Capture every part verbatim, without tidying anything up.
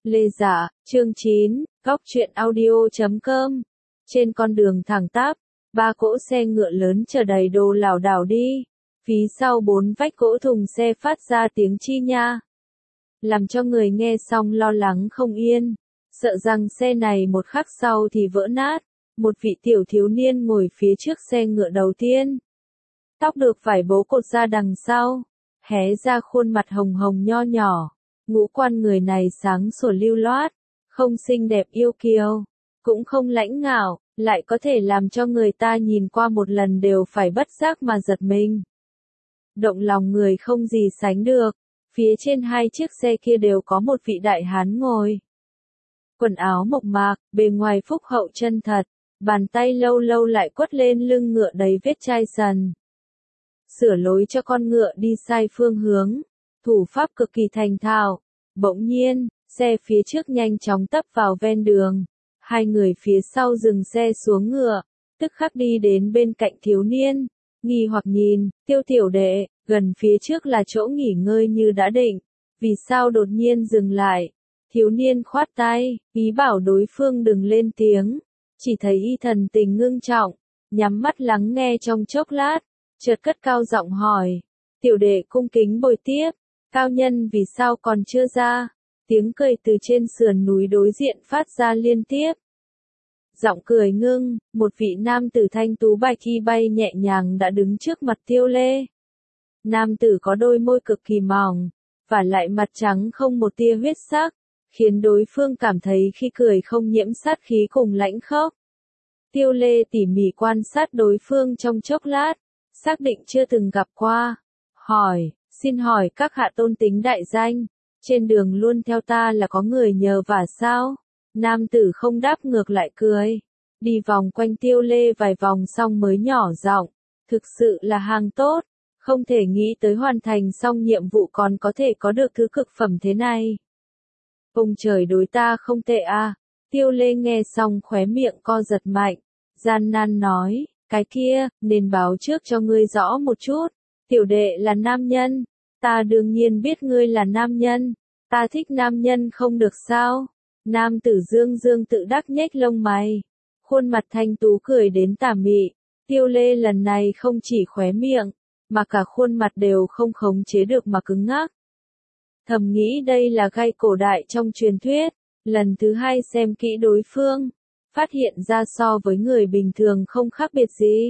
Lê Dạ, chương chín, góc truyện audio chấm com. Trên con đường thẳng tắp, ba cỗ xe ngựa lớn chở đầy đồ lảo đảo đi. Phía sau bốn vách cỗ thùng xe phát ra tiếng chi nha, làm cho người nghe xong lo lắng không yên, sợ rằng xe này một khắc sau thì vỡ nát. Một vị tiểu thiếu niên ngồi phía trước xe ngựa đầu tiên, tóc được vải bố cột ra đằng sau, hé ra khuôn mặt hồng hồng nho nhỏ. Ngũ quan người này sáng sủa lưu loát, không xinh đẹp yêu kiều, cũng không lãnh ngạo, lại có thể làm cho người ta nhìn qua một lần đều phải bất giác mà giật mình. Động lòng người không gì sánh được. Phía trên hai chiếc xe kia đều có một vị đại hán ngồi. Quần áo mộc mạc, bề ngoài phúc hậu chân thật, bàn tay lâu lâu lại quất lên lưng ngựa đầy vết chai sần. Sửa lối cho con ngựa đi sai phương hướng, thủ pháp cực kỳ thành thạo. Bỗng nhiên, xe phía trước nhanh chóng tấp vào ven đường. Hai người phía sau dừng xe xuống ngựa, tức khắc đi đến bên cạnh thiếu niên. Nghi hoặc nhìn, Tiêu tiểu đệ, gần phía trước là chỗ nghỉ ngơi như đã định, vì sao đột nhiên dừng lại? Thiếu niên khoát tay, ý bảo đối phương đừng lên tiếng, chỉ thấy y thần tình ngưng trọng, nhắm mắt lắng nghe trong chốc lát, chợt cất cao giọng hỏi, tiểu đệ cung kính bồi tiếp, cao nhân vì sao còn chưa ra? Tiếng cười từ trên sườn núi đối diện phát ra liên tiếp. Giọng cười ngưng, một vị nam tử thanh tú bạch y bay nhẹ nhàng đã đứng trước mặt Tiêu Lê. Nam tử có đôi môi cực kỳ mỏng, và lại mặt trắng không một tia huyết sắc, khiến đối phương cảm thấy khi cười không nhiễm sát khí cùng lãnh khốc. Tiêu Lê tỉ mỉ quan sát đối phương trong chốc lát, xác định chưa từng gặp qua. Hỏi, xin hỏi các hạ tôn tính đại danh, trên đường luôn theo ta là có người nhờ vả sao? Nam tử không đáp ngược lại cười, đi vòng quanh Tiêu Lê vài vòng xong mới nhỏ giọng, thực sự là hàng tốt, không thể nghĩ tới hoàn thành xong nhiệm vụ còn có thể có được thứ cực phẩm thế này. Ông trời đối ta không tệ à? Tiêu Lê nghe xong khóe miệng co giật mạnh, gian nan nói, cái kia, nên báo trước cho ngươi rõ một chút, tiểu đệ là nam nhân, ta đương nhiên biết ngươi là nam nhân, ta thích nam nhân không được sao? Nam tử dương dương tự đắc nhếch lông mày, khuôn mặt thanh tú cười đến tà mị. Tiêu Lê lần này không chỉ khóe miệng, mà cả khuôn mặt đều không khống chế được mà cứng ngắc. Thầm nghĩ đây là gai cổ đại trong truyền thuyết, lần thứ hai xem kỹ đối phương, phát hiện ra so với người bình thường không khác biệt gì.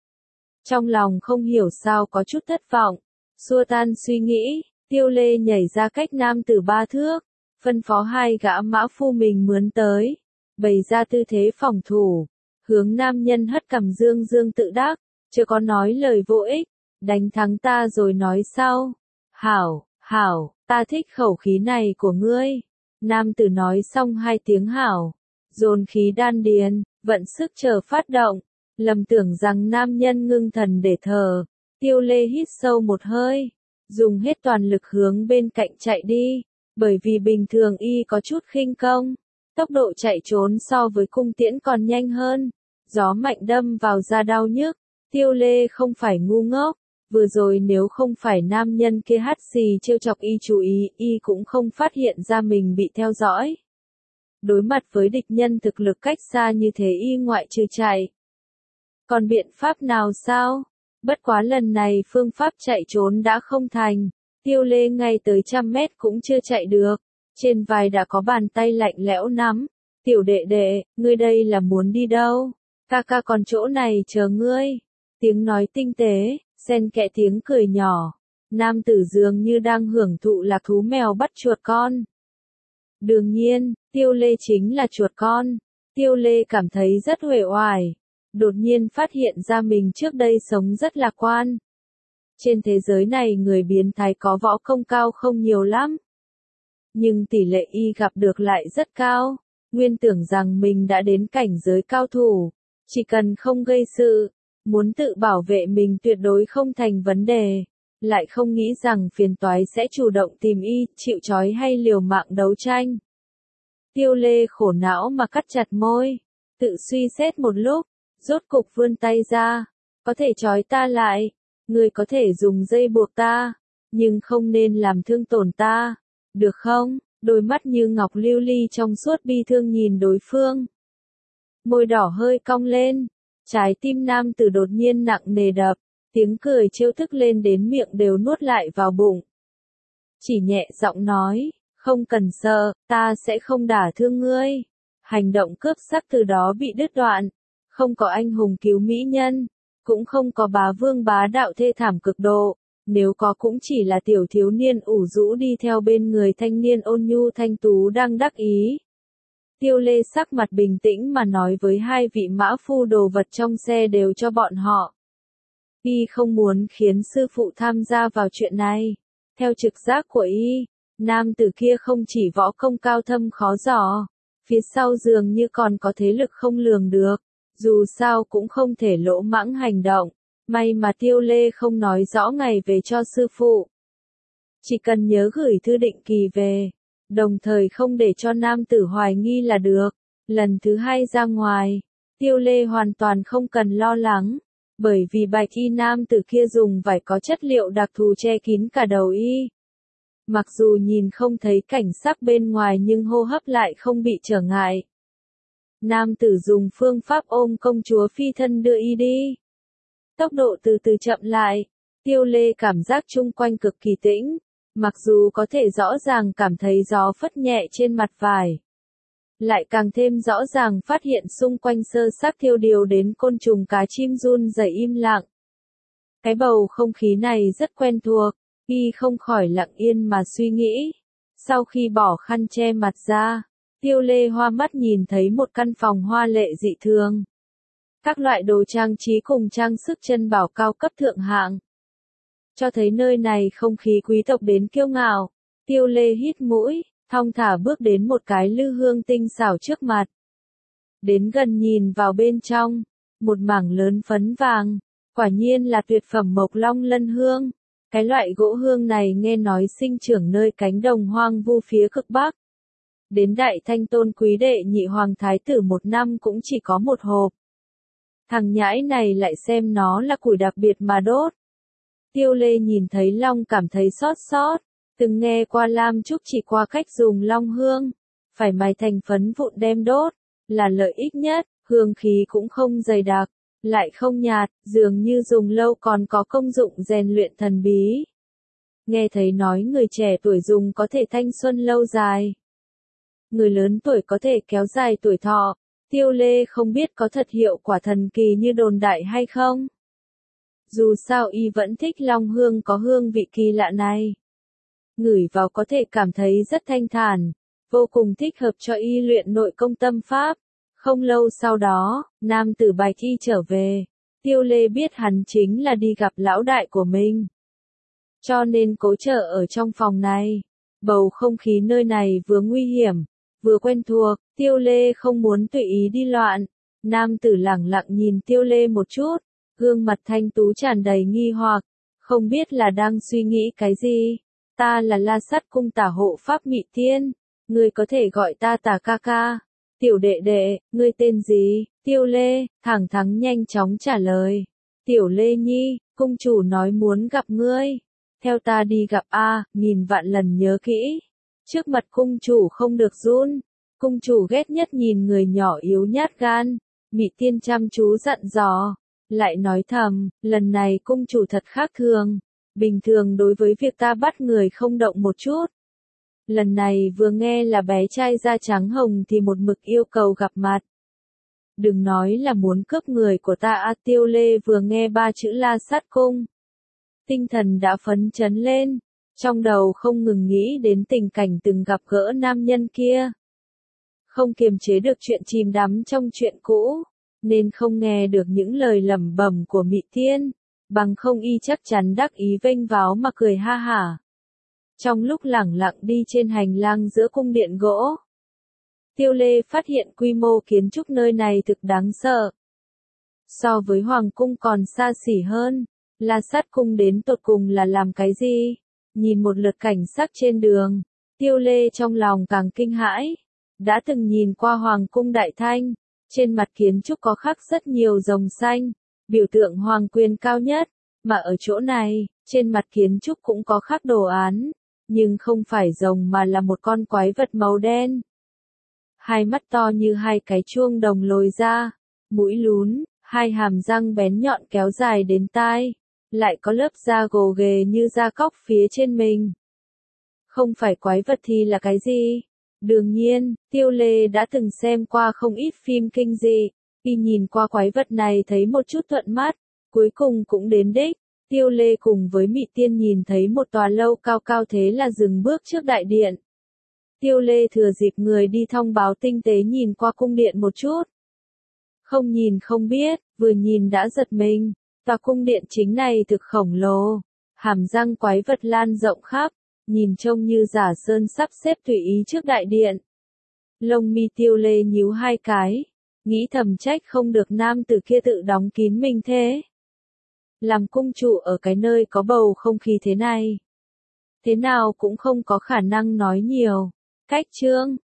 Trong lòng không hiểu sao có chút thất vọng, xua tan suy nghĩ, Tiêu Lê nhảy ra cách nam tử ba thước, phân phó hai gã mã phu mình mướn tới, bày ra tư thế phòng thủ, hướng nam nhân hất cằm dương dương tự đắc, chưa có nói lời vô ích, đánh thắng ta rồi nói sau. Hảo, hảo, ta thích khẩu khí này của ngươi. Nam tử nói xong hai tiếng hảo, dồn khí đan điền, vận sức chờ phát động, lầm tưởng rằng nam nhân ngưng thần để thở. Tiêu Lê hít sâu một hơi, dùng hết toàn lực hướng bên cạnh chạy đi. Bởi vì bình thường y có chút khinh công, tốc độ chạy trốn so với cung tiễn còn nhanh hơn, gió mạnh đâm vào da đau nhức. Tiêu Lê không phải ngu ngốc, vừa rồi nếu không phải nam nhân kia hắt xì trêu chọc y chú ý, y cũng không phát hiện ra mình bị theo dõi. Đối mặt với địch nhân thực lực cách xa như thế y ngoại trừ chạy. Còn biện pháp nào sao? Bất quá lần này phương pháp chạy trốn đã không thành. Tiêu Lê ngay tới trăm mét cũng chưa chạy được, trên vai đã có bàn tay lạnh lẽo nắm. Tiểu đệ đệ, ngươi đây là muốn đi đâu? Ca ca còn chỗ này chờ ngươi. Tiếng nói tinh tế, xen kẽ tiếng cười nhỏ. Nam tử dường như đang hưởng thụ lạc thú mèo bắt chuột con. Đương nhiên, Tiêu Lê chính là chuột con. Tiêu Lê cảm thấy rất uể oải, đột nhiên phát hiện ra mình trước đây sống rất lạc quan. Trên thế giới này người biến thái có võ công cao không nhiều lắm. Nhưng tỷ lệ y gặp được lại rất cao. Nguyên tưởng rằng mình đã đến cảnh giới cao thủ. Chỉ cần không gây sự, muốn tự bảo vệ mình tuyệt đối không thành vấn đề. Lại không nghĩ rằng phiền toái sẽ chủ động tìm y, chịu trói hay liều mạng đấu tranh. Tiêu Lê khổ não mà cắt chặt môi. Tự suy xét một lúc, rốt cục vươn tay ra. Có thể trói ta lại. Ngươi có thể dùng dây buộc ta, nhưng không nên làm thương tổn ta, được không? đôi mắt như ngọc lưu ly trong suốt bi thương nhìn đối phương. Môi đỏ hơi cong lên, trái tim nam tử đột nhiên nặng nề đập, tiếng cười trêu tức lên đến miệng đều nuốt lại vào bụng. Chỉ nhẹ giọng nói, không cần sợ, ta sẽ không đả thương ngươi. Hành động cướp sắc từ đó bị đứt đoạn, không có anh hùng cứu mỹ nhân, cũng không có bá vương bá đạo thê thảm cực độ, nếu có cũng chỉ là tiểu thiếu niên ủ rũ đi theo bên người thanh niên ôn nhu thanh tú đang đắc ý. Tiêu Lê sắc mặt bình tĩnh mà nói với hai vị mã phu đồ vật trong xe đều cho bọn họ. Y không muốn khiến sư phụ tham gia vào chuyện này. Theo trực giác của Y, nam tử kia không chỉ võ công cao thâm khó dò, phía sau dường như còn có thế lực không lường được, dù sao cũng không thể lỗ mãng hành động. May mà Tiêu Lê không nói rõ ngày về cho sư phụ. Chỉ cần nhớ gửi thư định kỳ về, đồng thời không để cho nam tử hoài nghi là được. Lần thứ hai ra ngoài, Tiêu Lê hoàn toàn không cần lo lắng, bởi vì bạch y nam tử kia dùng vải có chất liệu đặc thù che kín cả đầu y. Mặc dù nhìn không thấy cảnh sắc bên ngoài nhưng hô hấp lại không bị trở ngại. Nam tử dùng phương pháp ôm công chúa phi thân đưa y đi. Tốc độ từ từ chậm lại, Tiêu Lê cảm giác chung quanh cực kỳ tĩnh, mặc dù có thể rõ ràng cảm thấy gió phất nhẹ trên mặt vải. Lại càng thêm rõ ràng phát hiện xung quanh sơ xác thiêu điều đến côn trùng cá chim run rẩy im lặng. Cái bầu không khí này rất quen thuộc, y không khỏi lặng yên mà suy nghĩ. Sau khi bỏ khăn che mặt ra, Tiêu Lê hoa mắt nhìn thấy một căn phòng hoa lệ dị thường. Các loại đồ trang trí cùng trang sức chân bảo cao cấp thượng hạng. Cho thấy nơi này không khí quý tộc đến kiêu ngạo. Tiêu Lê hít mũi, thong thả bước đến một cái lư hương tinh xảo trước mặt. Đến gần nhìn vào bên trong, một mảng lớn phấn vàng, quả nhiên là tuyệt phẩm mộc long lân hương. Cái loại gỗ hương này nghe nói sinh trưởng nơi cánh đồng hoang vu phía cực bắc. Đến Đại Thanh Tôn quý đệ nhị hoàng thái tử một năm cũng chỉ có một hộp. Thằng nhãi này lại xem nó là củi đặc biệt mà đốt. Tiêu Lê nhìn thấy long cảm thấy xót xót, từng nghe qua Lam Trúc chỉ qua cách dùng long hương, phải mài thành phấn vụn đem đốt, là lợi ích nhất, hương khí cũng không dày đặc, lại không nhạt, dường như dùng lâu còn có công dụng rèn luyện thần bí. Nghe thấy nói người trẻ tuổi dùng có thể thanh xuân lâu dài. Người lớn tuổi có thể kéo dài tuổi thọ. Tiêu Lê không biết có thật hiệu quả thần kỳ như đồn đại hay không. Dù sao y vẫn thích long hương có hương vị kỳ lạ này. Ngửi vào có thể cảm thấy rất thanh thản, vô cùng thích hợp cho y luyện nội công tâm pháp. Không lâu sau đó, nam tử bạch y trở về. Tiêu Lê biết hắn chính là đi gặp lão đại của mình. Cho nên cố chờ ở trong phòng này. Bầu không khí nơi này vừa nguy hiểm, vừa quen thuộc, Tiêu Lê không muốn tùy ý đi loạn. Nam tử lẳng lặng nhìn Tiêu Lê một chút, gương mặt thanh tú tràn đầy nghi hoặc, không biết là đang suy nghĩ cái gì. Ta là La Sát cung tả hộ pháp Mị Tiên, ngươi có thể gọi ta tả ca ca. Tiểu đệ đệ, ngươi tên gì? Tiêu Lê, thẳng thắn nhanh chóng trả lời. Tiểu Lê Nhi, cung chủ nói muốn gặp ngươi. Theo ta đi gặp A, nghìn vạn lần nhớ kỹ. Trước mặt cung chủ không được run. Cung chủ ghét nhất nhìn người nhỏ yếu nhát gan. Mị Tiên chăm chú dặn dò. Lại nói thầm, lần này cung chủ thật khác thường. Bình thường đối với việc ta bắt người không động một chút. Lần này vừa nghe là bé trai da trắng hồng thì một mực yêu cầu gặp mặt. Đừng nói là muốn cướp người của ta. A Tiêu Lê vừa nghe ba chữ La Sát cung, tinh thần đã phấn chấn lên, trong đầu không ngừng nghĩ đến tình cảnh từng gặp gỡ nam nhân kia. Không kiềm chế được chuyện chìm đắm trong chuyện cũ, nên không nghe được những lời lẩm bẩm của Mị Tiên, bằng không y chắc chắn đắc ý vênh váo mà cười ha hả. Trong lúc lẳng lặng đi trên hành lang giữa cung điện gỗ, Tiêu Lê phát hiện quy mô kiến trúc nơi này thực đáng sợ. So với Hoàng cung còn xa xỉ hơn. La Sát cung đến tột cùng là làm cái gì? Nhìn một lượt cảnh sắc trên đường, Tiêu Lê trong lòng càng kinh hãi. Đã từng nhìn qua Hoàng cung Đại Thanh, trên mặt kiến trúc có khắc rất nhiều rồng xanh, biểu tượng hoàng quyền cao nhất, mà ở chỗ này, trên mặt kiến trúc cũng có khắc đồ án, nhưng không phải rồng mà là một con quái vật màu đen. Hai mắt to như hai cái chuông đồng lồi ra, mũi lún, hai hàm răng bén nhọn kéo dài đến tai, lại có lớp da gồ ghề như da cóc phía trên mình. Không phải quái vật thì là cái gì? Đương nhiên, Tiêu Lê đã từng xem qua không ít phim kinh dị, khi nhìn qua quái vật này thấy một chút thuận mắt, cuối cùng cũng đến đích. Tiêu Lê cùng với Mị Tiên nhìn thấy một tòa lâu cao cao thế là dừng bước trước đại điện. Tiêu Lê thừa dịp người đi thông báo tinh tế nhìn qua cung điện một chút. Không nhìn không biết, vừa nhìn đã giật mình, tòa cung điện chính này thực khổng lồ, hàm răng quái vật lan rộng khắp, nhìn trông như giả sơn sắp xếp tùy ý trước đại điện. Lông mi Tiêu Lê nhíu hai cái, nghĩ thầm trách không được nam tử kia tự đóng kín mình thế. Làm cung chủ ở cái nơi có bầu không khí thế này, thế nào cũng không có khả năng nói nhiều. Cách chương